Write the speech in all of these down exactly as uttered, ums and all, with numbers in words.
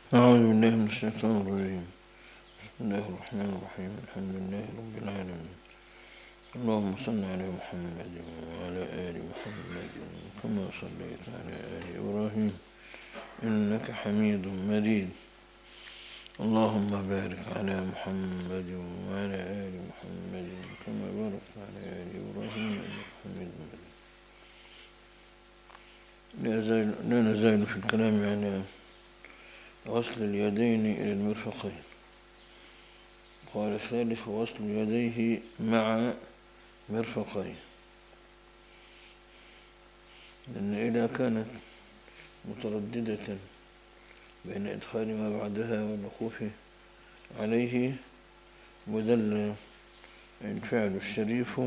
أعوذ بالله من الشيطان الرجيم. بسم الله الرحمن الرحيم. الحمد لله رب العالمين. اللهم صل على محمد وعلى آل محمد كما صليت على آل إبراهيم إنك حميد مجيد. اللهم بارك على محمد وعلى آل محمد كما باركت على آل إبراهيم إنك حميد مجيد. لا نزال في الكلام على غسل اليدين إلى المرفقين. قال الثالث غسل يديه مع مرفقين، لأن إذا كانت مترددة بين إدخال ما بعدها والوقوف عليه ودل الفعل الشريف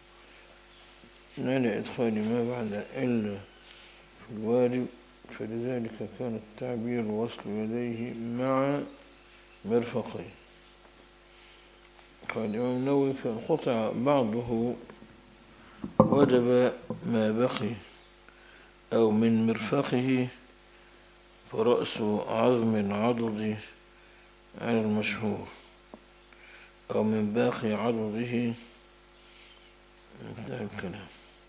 على إدخال ما بعد إلا في الواجب، فلذلك كان التعبير غسل يديه مع مرفقين. قال الإمام النووي فانقطع بعضه وجب ما بقي أو من مرفقه فرأس عظم العضد على المشهور أو من باقي عضده انتهى الكلام.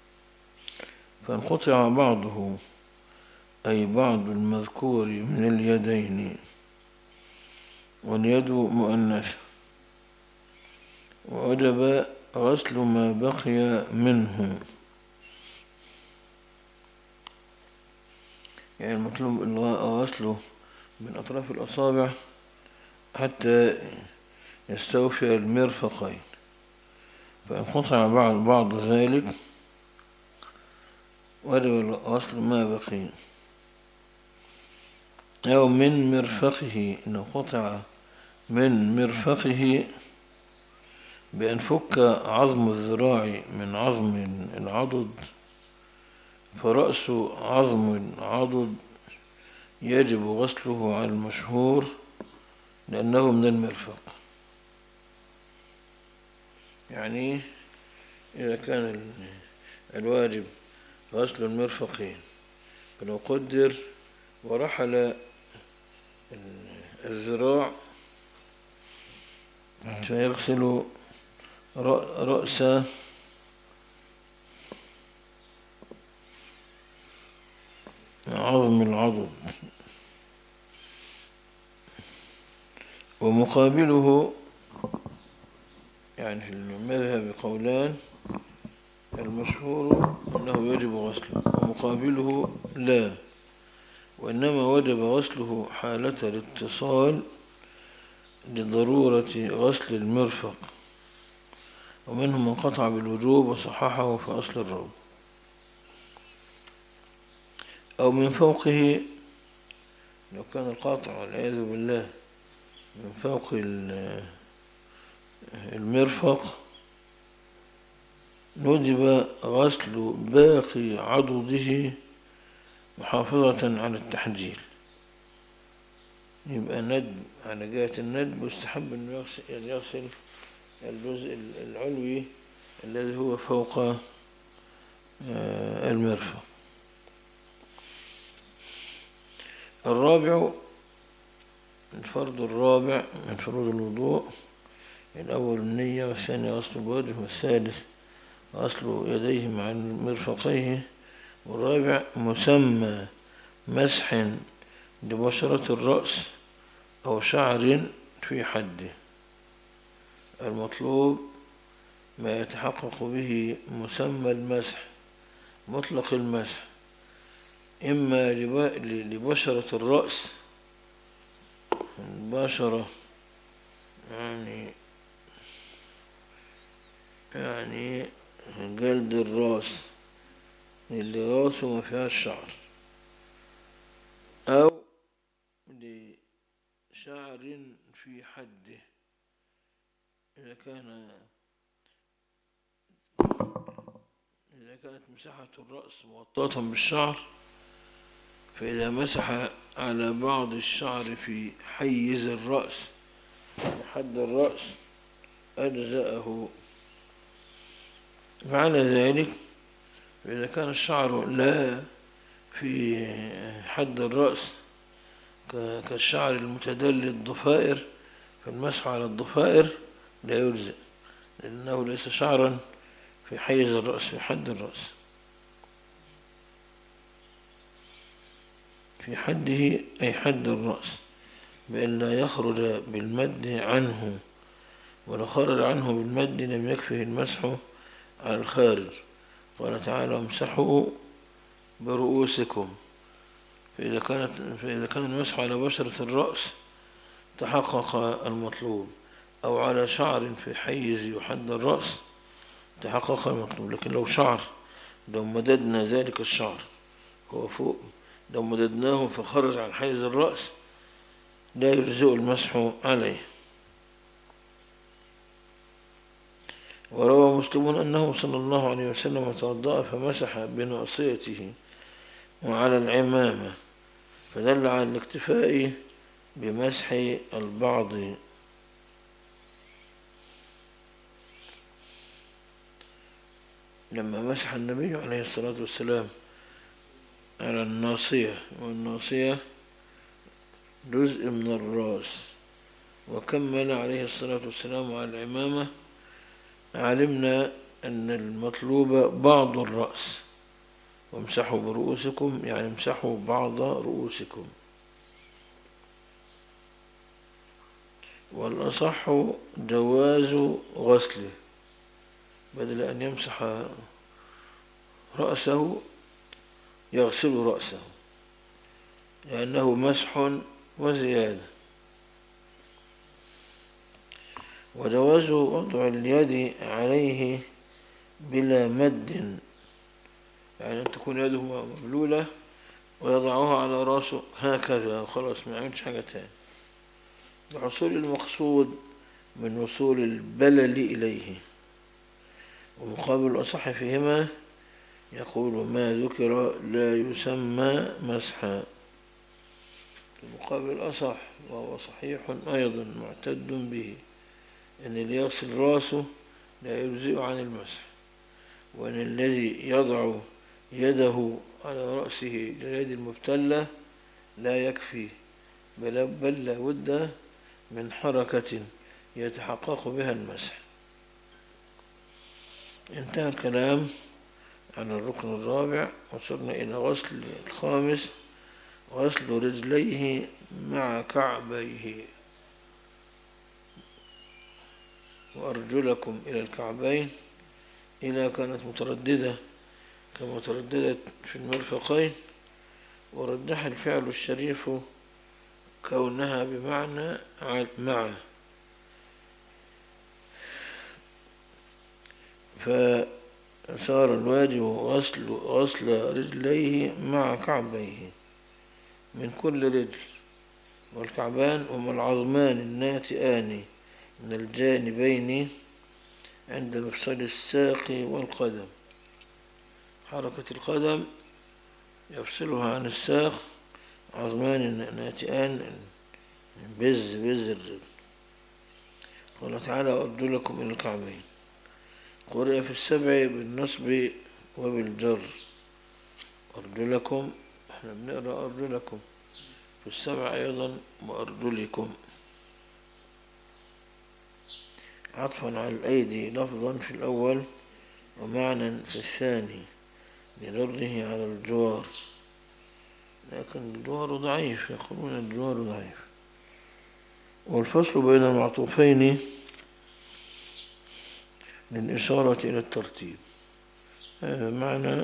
فانقطع بعضه أي بعض المذكور من اليدين، واليد مؤنثة، ووجب غسل ما بقي منه، يعني المطلوب غسله من أطراف الأصابع حتى يستوفي المرفقين. فانقطع بعض, بعض ذلك وجب غسل ما بقي أو من مرفقه. إن قطع من مرفقه بأن فك عظم الذراع من عظم العضد، فرأس عظم العضد يجب غسله على المشهور لأنه من المرفق. يعني إذا كان الواجب غسل المرفقين فلو قدر ورحل الذراع فيغسل رأس عظم العضد. ومقابله يعني في المذهب قولان، المشهور أنه يجب غسله، ومقابله لا، وإنما وجب غسله حالة الاتصال لضرورة غسل المرفق، ومنهم من قطع بالوجوب وصححه في أصل الروض. أو من فوقه لو كان القاطع والعياذ بالله من فوق المرفق ندب غسل باقي عضده محافظة على التحجيل. يبقى ندب على جهة الندب، واستحب أن يغسل الجزء العلوي الذي هو فوق المرفق. الرابع الفرض الرابع من فروض الوضوء: الأول النية، والثاني غسل الوجه، والثالث غسل يديه مع مرفقيه، والرابع مسمى مسح لبشرة الرأس أو شعر في حده. المطلوب ما يتحقق به مسمى المسح مطلق المسح، إما لبشرة الرأس البشرة يعني يعني جلد الراس اللي راسه ما فيها الشعر، أو لشعر في حده إذا كان إذا كانت مساحة الرأس مغطاة بالشعر، فإذا مسح على بعض الشعر في حيز الرأس حد الرأس أجزأه. معنى ذلك فإذا كان الشعر لا في حد الرأس كالشعر المتدلي الضفائر، فالمسح على الضفائر لا يجزئ، لأنه ليس شعرا في حيز الرأس، في حد الرأس، في حده أي حد الرأس، بأن لا يخرج بالمد عنه، ولو خرج عنه بالمد لم يكفه المسح على الخارج. قال تعالى امسحوا برؤوسكم، فإذا, كانت فإذا كان المسح على بشرة الرأس تحقق المطلوب، أو على شعر في حيز يحد الرأس تحقق المطلوب. لكن لو شعر، لو مددنا ذلك الشعر هو فوق، لو مددناه فخرج عن حيز الرأس لا يجزئ المسح عليه. وروى مسلم أنه صلى الله عليه وسلم توضأ فمسح بناصيته وعلى العمامة، فدل على الاكتفاء بمسح البعض. لما مسح النبي عليه الصلاة والسلام على الناصية، والناصية جزء من الرأس، وكمل عليه الصلاة والسلام على العمامة، علمنا أن المطلوب بعض الرأس، وامسحوا برؤوسكم يعني امسحوا بعض رؤوسكم. والأصح جواز غسله، بدل أن يمسح رأسه يغسل رأسه، لأنه مسح وزيادة. وجواز وضع اليد عليه بلا مد، يعني أن تكون يده مبلولة ويضعها على رأسه هكذا وخلاص، ما يعملش حاجة تاني، لحصول المقصود من وصول البلل إليه. ومقابل الأصح فيهما يقول ما ذكر لا يسمى مسحا. المقابل الأصح وهو صحيح أيضا معتد به، أن اللي يغسل رأسه لا يجزئ عن المسح، وأن الذي يضع يده على رأسه لليد المبتلة لا يكفي، بل, بل لا بد من حركة يتحقق بها المسح. انتهى الكلام على الركن الرابع، وصلنا إلى غسل الخامس، غسل رجليه مع كعبيه، وأرجلكم إلى الكعبين إذا كانت مترددة كما ترددت في المرفقين. ورجح الفعل الشريف كونها بمعنى مع، فصار الواجب غسل, غسل رجليه مع كعبيه من كل رجل، والكعبان هما العظمان الناتئان من الجانبين عند مفصل الساق والقدم. حركة القدم يفصلها عن الساق عظمان ناتئان بز بز الرجل. قال تعالى وأرجلكم إلى الكعبين. قرئ في السبع بالنصب وبالجر، أرجلكم، احنا بنقرأ أرجلكم، في السبع أيضا وأرجلكم، عطفا على الأيدي لفظا في الأول ومعنى في الثاني لضره على الجوار، لكن الجوار ضعيف، يقولون الجوار ضعيف. والفصل بين المعطوفين للإشارة إلى الترتيب، هذا معنى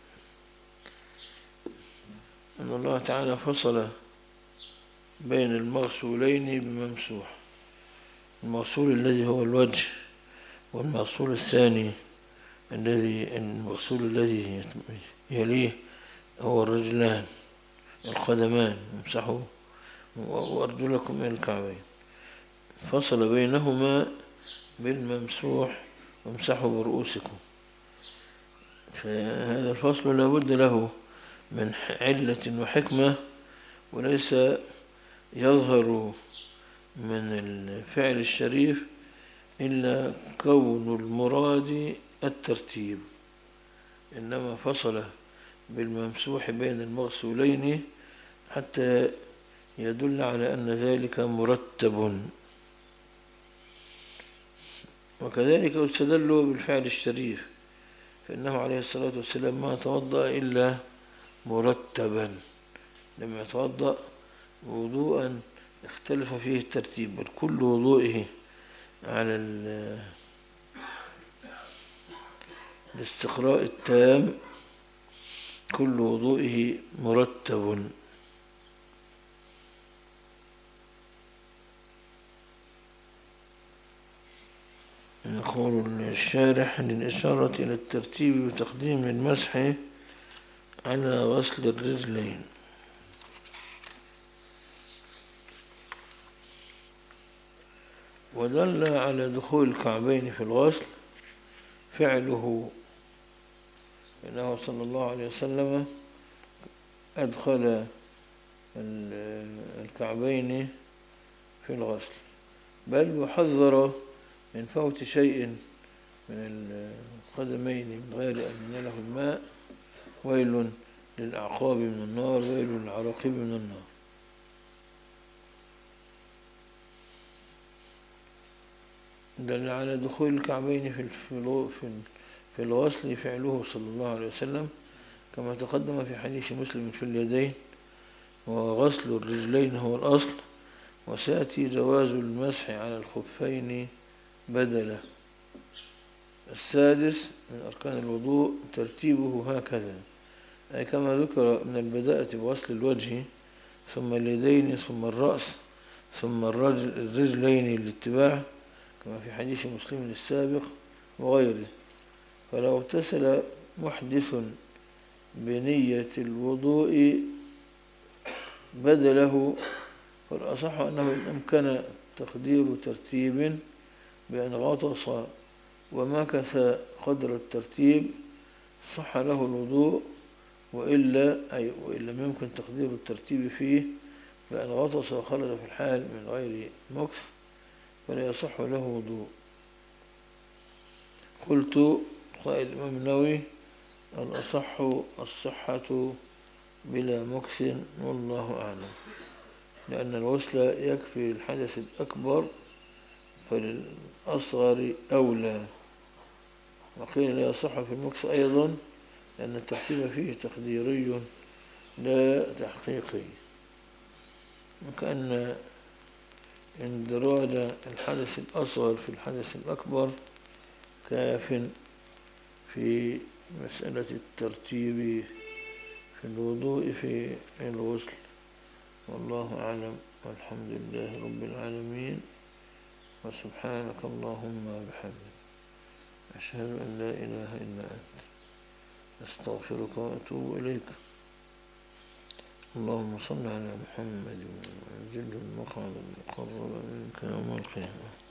أن الله تعالى فصل بين المغسولين بممسوح، المغسول الذي هو الوجه، والمغسول الثاني الذي المغسول الذي يليه هو الرجلان القدمان، امسحوا وأرجلكم إلى الكعبين. فصل بينهما بالممسوح وامسحوا برؤوسكم، فهذا الفصل لا بد له من علة وحكمة، وليس يظهر من الفعل الشريف إلا كون المراد الترتيب، إنما فصل بالممسوح بين المغسولين حتى يدل على أن ذلك مرتب. وكذلك استدلوا بالفعل الشريف، فإنه عليه الصلاة والسلام ما توضأ إلا مرتبا، لم يتوضأ وضوءا اختلف فيه الترتيب، بل كل وضوئه على الاستقراء التام، كل وضوئه مرتب. يقول الشارح للإشارة إلى الترتيب وتقديم المسح على غسل الرجلين. ودل على دخول الكعبين في الغسل فعله، إنه صلى الله عليه وسلم أدخل الكعبين في الغسل، بل وحذر من فوت شيء من القدمين من غير أن يناله الماء، ويل للأعقاب من النار، ويل للعراقيب من النار. دل على دخول الكعبين في في الغسل فعله صلى الله عليه وسلم، كما تقدم في حديث مسلم في اليدين، وغسل الرجلين هو الأصل، وسيأتي جواز المسح على الخفين بدلا. السادس من أركان الوضوء ترتيبه هكذا، أي كما ذكر من البداءة بغسل الوجه ثم اليدين ثم الرأس ثم الرجلين الاتباع، كما في حديث مسلم السابق وغيره. فلو اغتسل محدث بنية الوضوء بدله، فالأصح أنه إن أمكن تقدير ترتيب بأن غطس ومكث قدر الترتيب صح له الوضوء، وإلا أي وإن لم يمكن تقدير الترتيب فيه بأن غطس وخرج في الحال من غير مكث فلا يصح له وضوء. قلت قائل الإمام النووي الأصح الصحة بلا مكث، والله أعلم، لأن الغسل يكفي الحدث الأكبر فللأصغر أولى. وقيل لا يصح في المكث أيضا لأن الترتيب فيه تقديري لا تحقيقي، وكأن اندراج الحدث الأصغر في الحدث الأكبر كاف في مسألة الترتيب في الوضوء في الغسل، والله أعلم، والحمد لله رب العالمين، وسبحانك اللهم وبحمدك، أشهد أن لا إله إلا أنت، أستغفرك وأتوب إليك. اللهم صل على محمد وعجل المقعد المقرب منك يوم القيامة.